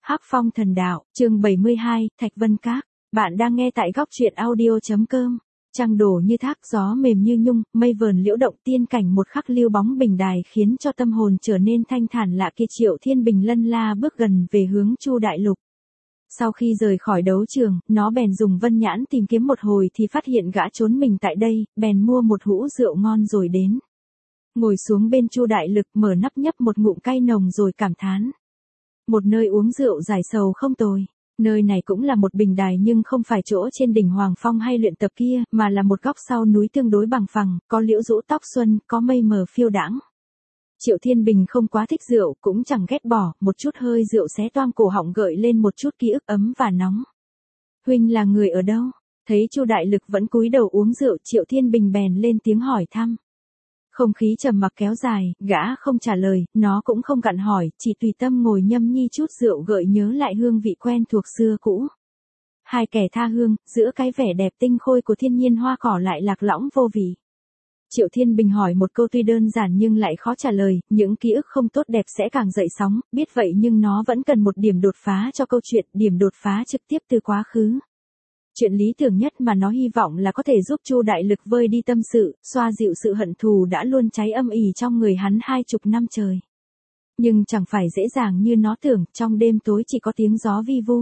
Hắc Phong Thần Đạo, chương 72, Thạch Vân Các. Bạn đang nghe tại góc truyện audio.com. Trăng đổ như thác, gió mềm như nhung, mây vờn liễu động, tiên cảnh một khắc lưu bóng bình đài khiến cho tâm hồn trở nên thanh thản lạ kỳ. Triệu Thiên Bình lân la bước gần về hướng Chu Đại Lục. Sau khi rời khỏi đấu trường, nó bèn dùng vân nhãn tìm kiếm một hồi thì phát hiện gã trốn mình tại đây, bèn mua một hũ rượu ngon rồi đến. Ngồi xuống bên Chu Đại Lực, mở nắp nhấp một ngụm cay nồng rồi cảm thán. Một nơi uống rượu giải sầu không tồi. Nơi này cũng là một bình đài nhưng không phải chỗ trên đỉnh Hoàng Phong hay luyện tập kia, mà là một góc sau núi tương đối bằng phẳng, có liễu rũ tóc xuân, có mây mờ phiêu đãng. Triệu Thiên Bình không quá thích rượu, cũng chẳng ghét bỏ, một chút hơi rượu xé toang cổ họng gợi lên một chút ký ức ấm và nóng. Huynh là người ở đâu? Thấy Chu Đại Lực vẫn cúi đầu uống rượu, Triệu Thiên Bình bèn lên tiếng hỏi thăm. Không khí trầm mặc kéo dài, gã không trả lời, nó cũng không gặn hỏi, chỉ tùy tâm ngồi nhâm nhi chút rượu gợi nhớ lại hương vị quen thuộc xưa cũ. Hai kẻ tha hương, giữa cái vẻ đẹp tinh khôi của thiên nhiên hoa cỏ lại lạc lõng vô vị. Triệu Thiên Bình hỏi một câu tuy đơn giản nhưng lại khó trả lời, những ký ức không tốt đẹp sẽ càng dậy sóng, biết vậy nhưng nó vẫn cần một điểm đột phá cho câu chuyện, điểm đột phá trực tiếp từ quá khứ. Chuyện lý tưởng nhất mà nó hy vọng là có thể giúp Chu Đại Lực vơi đi tâm sự, xoa dịu sự hận thù đã luôn cháy âm ỉ trong người hắn 20 năm trời. Nhưng chẳng phải dễ dàng như nó tưởng, trong đêm tối chỉ có tiếng gió vi vu.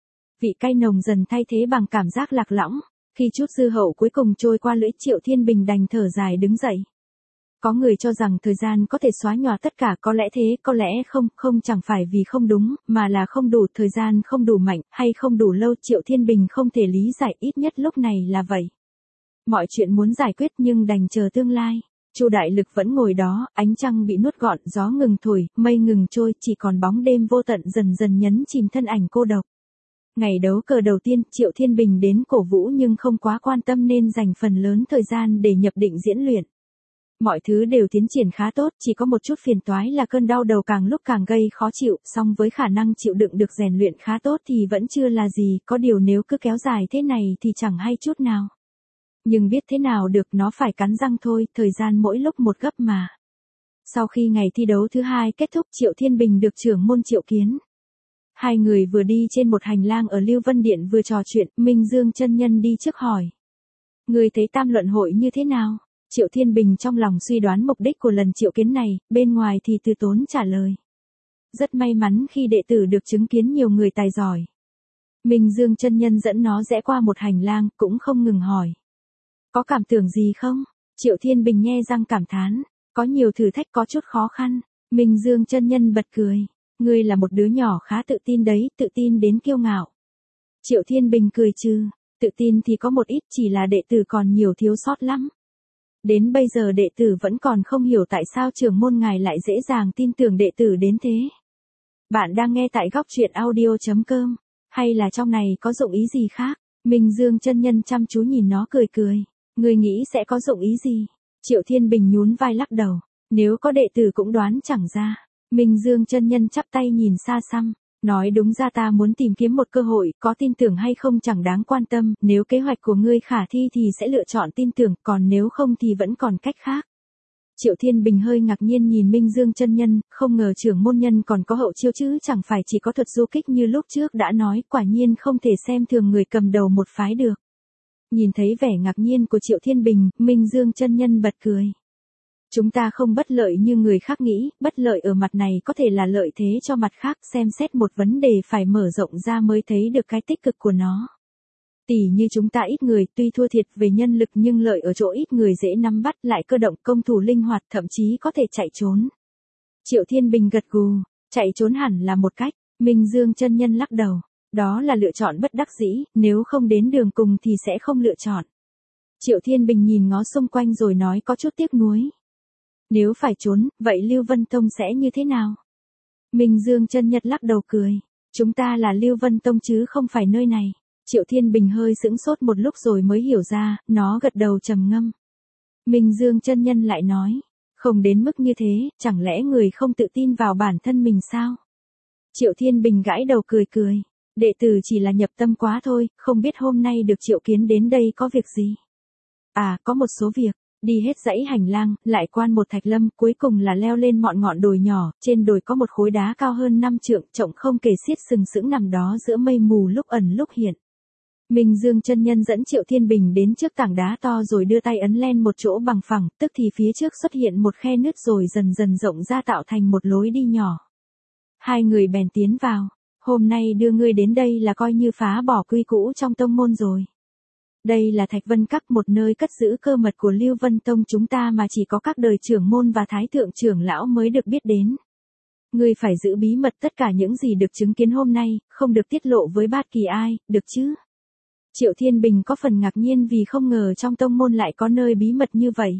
Vị cay nồng dần thay thế bằng cảm giác lạc lõng, khi chút dư hậu cuối cùng trôi qua lưỡi, Triệu Thiên Bình đành thở dài đứng dậy. Có người cho rằng thời gian có thể xóa nhòa tất cả, có lẽ thế, có lẽ không chẳng phải vì không đúng, mà là không đủ, thời gian không đủ mạnh, hay không đủ lâu. Triệu Thiên Bình không thể lý giải, ít nhất lúc này là vậy. Mọi chuyện muốn giải quyết nhưng đành chờ tương lai. Chu Đại Lực vẫn ngồi đó, ánh trăng bị nuốt gọn, gió ngừng thổi, mây ngừng trôi, chỉ còn bóng đêm vô tận dần dần nhấn chìm thân ảnh cô độc. Ngày đấu cờ đầu tiên, Triệu Thiên Bình đến cổ vũ nhưng không quá quan tâm nên dành phần lớn thời gian để nhập định diễn luyện. Mọi thứ đều tiến triển khá tốt, chỉ có một chút phiền toái là cơn đau đầu càng lúc càng gây khó chịu, song với khả năng chịu đựng được rèn luyện khá tốt thì vẫn chưa là gì, có điều nếu cứ kéo dài thế này thì chẳng hay chút nào. Nhưng biết thế nào được, nó phải cắn răng thôi, thời gian mỗi lúc một gấp mà. Sau khi ngày thi đấu thứ hai kết thúc, Triệu Thiên Bình được trưởng môn triệu kiến. Hai người vừa đi trên một hành lang ở Lưu Vân Điện vừa trò chuyện, Minh Dương chân nhân đi trước hỏi. Người thấy tam luận hội như thế nào? Triệu Thiên Bình trong lòng suy đoán mục đích của lần triệu kiến này, bên ngoài thì từ tốn trả lời. Rất may mắn khi đệ tử được chứng kiến nhiều người tài giỏi. Minh Dương chân nhân dẫn nó rẽ qua một hành lang, cũng không ngừng hỏi. Có cảm tưởng gì không? Triệu Thiên Bình nhe răng cảm thán. Có nhiều thử thách, có chút khó khăn. Minh Dương chân nhân bật cười. Ngươi là một đứa nhỏ khá tự tin đấy, tự tin đến kiêu ngạo. Triệu Thiên Bình cười trừ. Tự tin thì có một ít, chỉ là đệ tử còn nhiều thiếu sót lắm. Đến bây giờ đệ tử vẫn còn không hiểu tại sao trưởng môn ngài lại dễ dàng tin tưởng đệ tử đến thế. Bạn đang nghe tại góc truyện audio.com, hay là trong này có dụng ý gì khác? Minh Dương chân nhân chăm chú nhìn nó cười cười. Ngươi nghĩ sẽ có dụng ý gì? Triệu Thiên Bình nhún vai lắc đầu. Nếu có đệ tử cũng đoán chẳng ra. Minh Dương chân nhân chắp tay nhìn xa xăm. Nói đúng ra ta muốn tìm kiếm một cơ hội, có tin tưởng hay không chẳng đáng quan tâm, nếu kế hoạch của ngươi khả thi thì sẽ lựa chọn tin tưởng, còn nếu không thì vẫn còn cách khác. Triệu Thiên Bình hơi ngạc nhiên nhìn Minh Dương chân nhân, không ngờ trưởng môn nhân còn có hậu chiêu chứ chẳng phải chỉ có thuật du kích như lúc trước đã nói, quả nhiên không thể xem thường người cầm đầu một phái được. Nhìn thấy vẻ ngạc nhiên của Triệu Thiên Bình, Minh Dương chân nhân bật cười. Chúng ta không bất lợi như người khác nghĩ, bất lợi ở mặt này có thể là lợi thế cho mặt khác, xem xét một vấn đề phải mở rộng ra mới thấy được cái tích cực của nó. Tỉ như chúng ta ít người, tuy thua thiệt về nhân lực nhưng lợi ở chỗ ít người dễ nắm bắt, lại cơ động, công thủ linh hoạt, thậm chí có thể chạy trốn. Triệu Thiên Bình gật gù, chạy trốn hẳn là một cách. Minh Dương chân nhân lắc đầu, đó là lựa chọn bất đắc dĩ, nếu không đến đường cùng thì sẽ không lựa chọn. Triệu Thiên Bình nhìn ngó xung quanh rồi nói có chút tiếc nuối. Nếu phải trốn, vậy Lưu Vân Tông sẽ như thế nào? Minh Dương chân nhân lắc đầu cười. Chúng ta là Lưu Vân Tông chứ không phải nơi này. Triệu Thiên Bình hơi sững sốt một lúc rồi mới hiểu ra, nó gật đầu trầm ngâm. Minh Dương chân nhân lại nói. Không đến mức như thế, chẳng lẽ người không tự tin vào bản thân mình sao? Triệu Thiên Bình gãi đầu cười cười. Đệ tử chỉ là nhập tâm quá thôi, không biết hôm nay được triệu kiến đến đây có việc gì? À, có một số việc. Đi hết dãy hành lang, lại qua một thạch lâm, cuối cùng là leo lên mọn ngọn đồi nhỏ, trên đồi có một khối đá cao hơn 5 trượng, trông không kể xiết sừng sững nằm đó giữa mây mù lúc ẩn lúc hiện. Minh Dương chân nhân dẫn Triệu Thiên Bình đến trước tảng đá to rồi đưa tay ấn lên một chỗ bằng phẳng, tức thì phía trước xuất hiện một khe nứt rồi dần dần rộng ra tạo thành một lối đi nhỏ. Hai người bèn tiến vào. Hôm nay đưa ngươi đến đây là coi như phá bỏ quy cũ trong tông môn rồi. Đây là Thạch Vân Các, một nơi cất giữ cơ mật của Lưu Vân Tông chúng ta mà chỉ có các đời trưởng môn và thái thượng trưởng lão mới được biết đến. Ngươi phải giữ bí mật tất cả những gì được chứng kiến hôm nay, không được tiết lộ với bất kỳ ai, được chứ? Triệu Thiên Bình có phần ngạc nhiên vì không ngờ trong tông môn lại có nơi bí mật như vậy.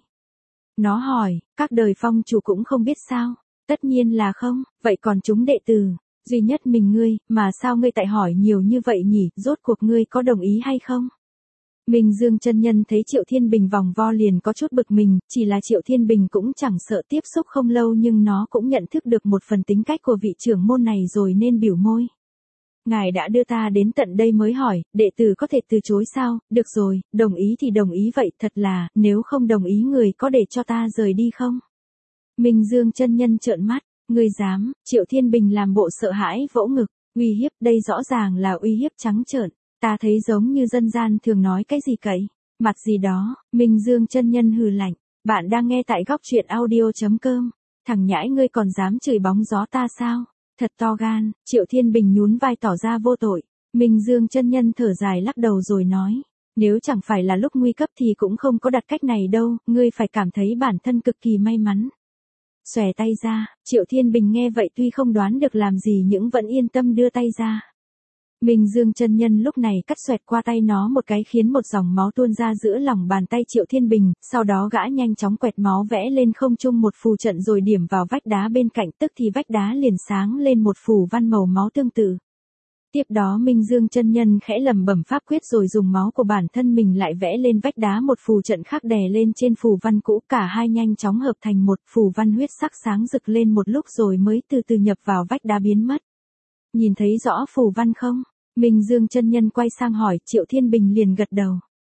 Nó hỏi, các đời phong chủ cũng không biết sao? Tất nhiên là không, vậy còn chúng đệ tử, duy nhất mình ngươi, mà sao ngươi tại hỏi nhiều như vậy nhỉ, rốt cuộc ngươi có đồng ý hay không? Minh Dương chân nhân thấy Triệu Thiên Bình vòng vo liền có chút bực mình, chỉ là Triệu Thiên Bình cũng chẳng sợ tiếp xúc không lâu nhưng nó cũng nhận thức được một phần tính cách của vị trưởng môn này rồi nên biểu môi. Ngài đã đưa ta đến tận đây mới hỏi, đệ tử có thể từ chối sao? Được rồi, đồng ý thì đồng ý vậy, thật là, nếu không đồng ý người có để cho ta rời đi không? Minh Dương chân nhân trợn mắt, ngươi dám? Triệu Thiên Bình làm bộ sợ hãi vỗ ngực, uy hiếp, đây rõ ràng là uy hiếp trắng trợn, ta thấy giống như dân gian thường nói cái gì cậy, mặt gì đó. Minh Dương chân nhân hừ lạnh, bạn đang nghe tại góc truyện audio.com, thằng nhãi ngươi còn dám chửi bóng gió ta sao? Thật to gan. Triệu Thiên Bình nhún vai tỏ ra vô tội. Minh Dương chân nhân thở dài lắc đầu rồi nói, nếu chẳng phải là lúc nguy cấp thì cũng không có đặt cách này đâu, ngươi phải cảm thấy bản thân cực kỳ may mắn. Xòe tay ra, Triệu Thiên Bình nghe vậy tuy không đoán được làm gì nhưng vẫn yên tâm đưa tay ra. Minh Dương chân nhân lúc này cắt xoẹt qua tay nó một cái khiến một dòng máu tuôn ra giữa lòng bàn tay Triệu Thiên Bình, sau đó gã nhanh chóng quẹt máu vẽ lên không trung một phù trận rồi điểm vào vách đá bên cạnh, tức thì vách đá liền sáng lên một phù văn màu máu tương tự. Tiếp đó Minh Dương chân nhân khẽ lẩm bẩm pháp quyết rồi dùng máu của bản thân mình lại vẽ lên vách đá một phù trận khác đè lên trên phù văn cũ, cả hai nhanh chóng hợp thành một phù văn huyết sắc sáng rực lên một lúc rồi mới từ từ nhập vào vách đá biến mất. Nhìn thấy rõ phù văn không? Minh Dương chân nhân quay sang hỏi, Triệu Thiên Bình liền gật đầu.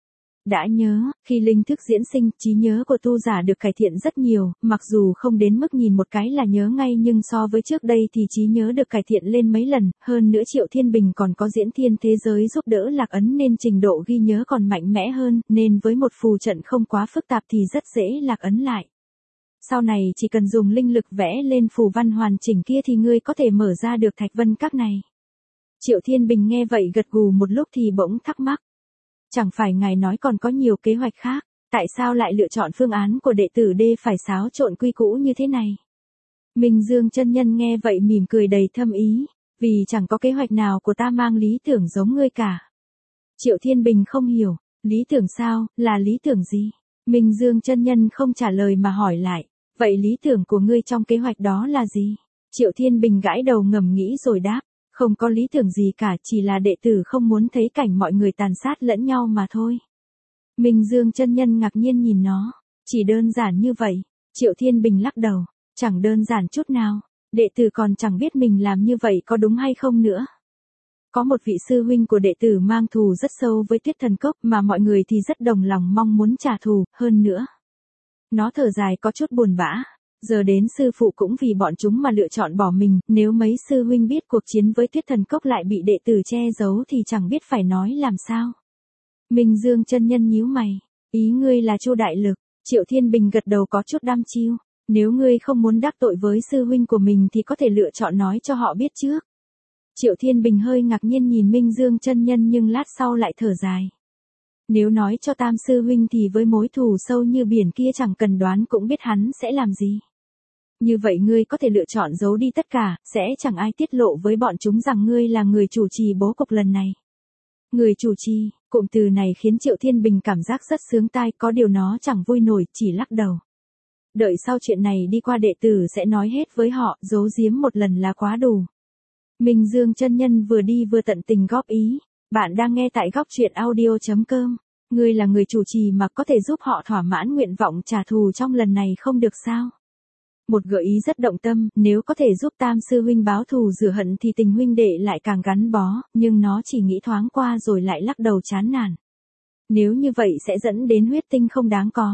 Đã nhớ, khi linh thức diễn sinh, trí nhớ của tu giả được cải thiện rất nhiều, mặc dù không đến mức nhìn một cái là nhớ ngay nhưng so với trước đây thì trí nhớ được cải thiện lên mấy lần, hơn nữa Triệu Thiên Bình còn có diễn thiên thế giới giúp đỡ lạc ấn nên trình độ ghi nhớ còn mạnh mẽ hơn, nên với một phù trận không quá phức tạp thì rất dễ lạc ấn lại. Sau này chỉ cần dùng linh lực vẽ lên phù văn hoàn chỉnh kia thì ngươi có thể mở ra được Thạch Vân Các này. Triệu Thiên Bình nghe vậy gật gù một lúc thì bỗng thắc mắc. Chẳng phải ngài nói còn có nhiều kế hoạch khác, tại sao lại lựa chọn phương án của đệ tử D phải xáo trộn quy cũ như thế này? Minh Dương chân nhân nghe vậy mỉm cười đầy thâm ý, vì chẳng có kế hoạch nào của ta mang lý tưởng giống ngươi cả. Triệu Thiên Bình không hiểu, lý tưởng sao, là lý tưởng gì? Minh Dương chân nhân không trả lời mà hỏi lại, vậy lý tưởng của ngươi trong kế hoạch đó là gì? Triệu Thiên Bình gãi đầu ngầm nghĩ rồi đáp. Không có lý tưởng gì cả, chỉ là đệ tử không muốn thấy cảnh mọi người tàn sát lẫn nhau mà thôi. Minh Dương chân nhân ngạc nhiên nhìn nó, chỉ đơn giản như vậy. Triệu Thiên Bình lắc đầu, chẳng đơn giản chút nào, đệ tử còn chẳng biết mình làm như vậy có đúng hay không nữa. Có một vị sư huynh của đệ tử mang thù rất sâu với Tuyết Thần Cốc mà mọi người thì rất đồng lòng mong muốn trả thù, hơn nữa. Nó thở dài có chút buồn bã. Giờ đến sư phụ cũng vì bọn chúng mà lựa chọn bỏ mình, nếu mấy sư huynh biết cuộc chiến với Tuyết Thần Cốc lại bị đệ tử che giấu thì chẳng biết phải nói làm sao. Minh Dương chân nhân nhíu mày, ý ngươi là Chu Đại Lực? Triệu Thiên Bình gật đầu có chút đăm chiêu, nếu ngươi không muốn đắc tội với sư huynh của mình thì có thể lựa chọn nói cho họ biết trước. Triệu Thiên Bình hơi ngạc nhiên nhìn Minh Dương chân nhân nhưng lát sau lại thở dài. Nếu nói cho Tam sư huynh thì với mối thù sâu như biển kia chẳng cần đoán cũng biết hắn sẽ làm gì. Như vậy ngươi có thể lựa chọn giấu đi tất cả, sẽ chẳng ai tiết lộ với bọn chúng rằng ngươi là người chủ trì bố cục lần này. Người chủ trì, cụm từ này khiến Triệu Thiên Bình cảm giác rất sướng tai, có điều nó chẳng vui nổi, chỉ lắc đầu. Đợi sau chuyện này đi qua đệ tử sẽ nói hết với họ, giấu giếm một lần là quá đủ. Minh Dương chân nhân vừa đi vừa tận tình góp ý. Bạn đang nghe tại góc truyện audio.com. Ngươi là người chủ trì mà có thể giúp họ thỏa mãn nguyện vọng trả thù trong lần này không được sao? Một gợi ý rất động tâm, nếu có thể giúp Tam sư huynh báo thù rửa hận thì tình huynh đệ lại càng gắn bó, nhưng nó chỉ nghĩ thoáng qua rồi lại lắc đầu chán nản. Nếu như vậy sẽ dẫn đến huyết tinh không đáng có.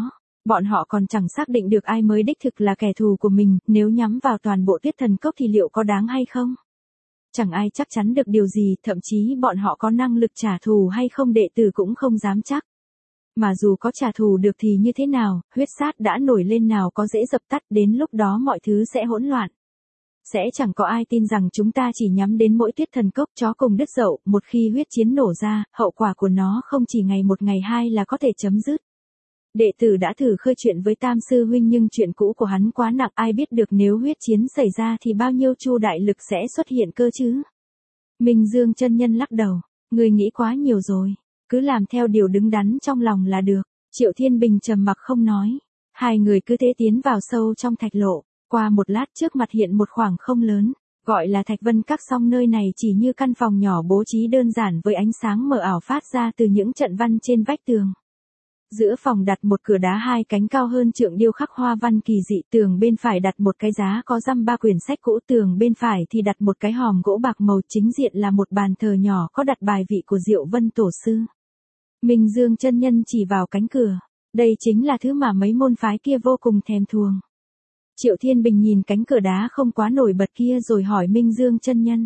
Bọn họ còn chẳng xác định được ai mới đích thực là kẻ thù của mình, nếu nhắm vào toàn bộ Tuyết Thần Cốc thì liệu có đáng hay không? Chẳng ai chắc chắn được điều gì, thậm chí bọn họ có năng lực trả thù hay không đệ tử cũng không dám chắc. Mà dù có trả thù được thì như thế nào, huyết sát đã nổi lên nào có dễ dập tắt, đến lúc đó mọi thứ sẽ hỗn loạn. Sẽ chẳng có ai tin rằng chúng ta chỉ nhắm đến mỗi Tuyết Thần Cốc, chó cùng đứt dậu, một khi huyết chiến nổ ra, hậu quả của nó không chỉ ngày một ngày hai là có thể chấm dứt. Đệ tử đã thử khơi chuyện với Tam sư huynh nhưng chuyện cũ của hắn quá nặng, ai biết được nếu huyết chiến xảy ra thì bao nhiêu chu đại lực sẽ xuất hiện cơ chứ. Minh Dương chân nhân lắc đầu, người nghĩ quá nhiều rồi, cứ làm theo điều đứng đắn trong lòng là được. Triệu Thiên Bình trầm mặc không nói, hai người cứ thế tiến vào sâu trong thạch lộ, qua một lát trước mặt hiện một khoảng không lớn, gọi là Thạch Vân Các, song nơi này chỉ như căn phòng nhỏ bố trí đơn giản với ánh sáng mờ ảo phát ra từ những trận văn trên vách tường. Giữa phòng đặt một cửa đá hai cánh cao hơn trượng điêu khắc hoa văn kỳ dị, tường bên phải đặt một cái giá có dăm ba quyển sách cũ, tường bên phải thì đặt một cái hòm gỗ bạc màu, chính diện là một bàn thờ nhỏ có đặt bài vị của Diệu Vân tổ sư. Minh Dương chân nhân chỉ vào cánh cửa, đây chính là thứ mà mấy môn phái kia vô cùng thèm thuồng. Triệu Thiên Bình nhìn cánh cửa đá không quá nổi bật kia rồi hỏi Minh Dương chân nhân.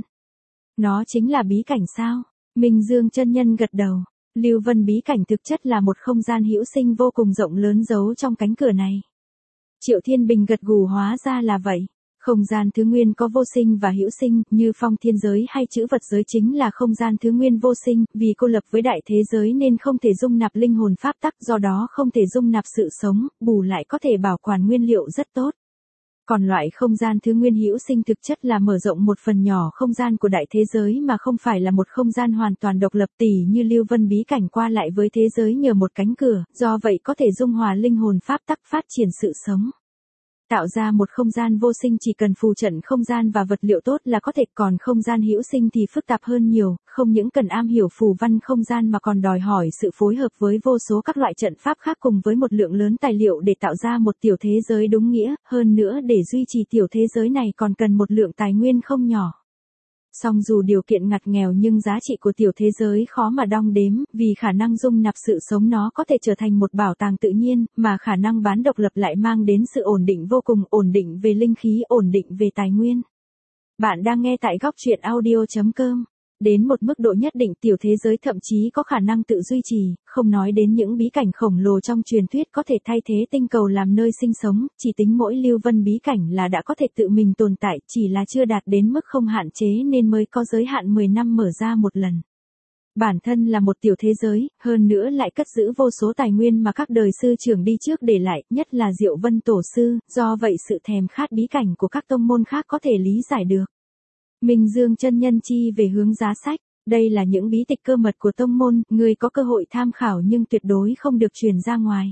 Nó chính là bí cảnh sao? Minh Dương chân nhân gật đầu. Lưu Vân bí cảnh thực chất là một không gian hữu sinh vô cùng rộng lớn giấu trong cánh cửa này. Triệu Thiên Bình gật gù, hóa ra là vậy. Không gian thứ nguyên có vô sinh và hữu sinh, như phong thiên giới hay chữ vật giới chính là không gian thứ nguyên vô sinh, vì cô lập với đại thế giới nên không thể dung nạp linh hồn pháp tắc, do đó không thể dung nạp sự sống, bù lại có thể bảo quản nguyên liệu rất tốt. Còn loại không gian thứ nguyên hữu sinh thực chất là mở rộng một phần nhỏ không gian của đại thế giới mà không phải là một không gian hoàn toàn độc lập, tỉ như Lưu Vân bí cảnh qua lại với thế giới nhờ một cánh cửa, do vậy có thể dung hòa linh hồn pháp tắc, phát triển sự sống. Tạo ra một không gian vô sinh chỉ cần phù trận không gian và vật liệu tốt là có thể, còn không gian hữu sinh thì phức tạp hơn nhiều, không những cần am hiểu phù văn không gian mà còn đòi hỏi sự phối hợp với vô số các loại trận pháp khác cùng với một lượng lớn tài liệu để tạo ra một tiểu thế giới đúng nghĩa, hơn nữa để duy trì tiểu thế giới này còn cần một lượng tài nguyên không nhỏ. Song dù điều kiện ngặt nghèo nhưng giá trị của tiểu thế giới khó mà đong đếm, vì khả năng dung nạp sự sống nó có thể trở thành một bảo tàng tự nhiên, mà khả năng bán độc lập lại mang đến sự ổn định vô cùng, ổn định về linh khí, ổn định về tài nguyên. Bạn đang nghe tại góc truyện audio.com. Đến một mức độ nhất định tiểu thế giới thậm chí có khả năng tự duy trì, không nói đến những bí cảnh khổng lồ trong truyền thuyết có thể thay thế tinh cầu làm nơi sinh sống, chỉ tính mỗi Lưu Vân bí cảnh là đã có thể tự mình tồn tại, chỉ là chưa đạt đến mức không hạn chế nên mới có giới hạn 10 năm mở ra một lần. Bản thân là một tiểu thế giới, hơn nữa lại cất giữ vô số tài nguyên mà các đời sư trưởng đi trước để lại, nhất là Diệu Vân tổ sư, do vậy sự thèm khát bí cảnh của các tông môn khác có thể lý giải được. Minh Dương chân nhân chi về hướng giá sách, đây là những bí tịch cơ mật của tông môn, người có cơ hội tham khảo nhưng tuyệt đối không được truyền ra ngoài.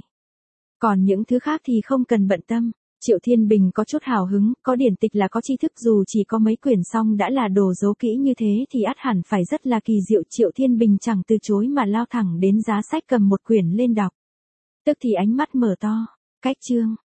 Còn những thứ khác thì không cần bận tâm. Triệu Thiên Bình có chút hào hứng, có điển tịch là có tri thức, dù chỉ có mấy quyển song đã là đồ giấu kỹ như thế thì ắt hẳn phải rất là kỳ diệu. Triệu Thiên Bình chẳng từ chối mà lao thẳng đến giá sách, cầm một quyển lên đọc. Tức thì ánh mắt mở to, cách chương.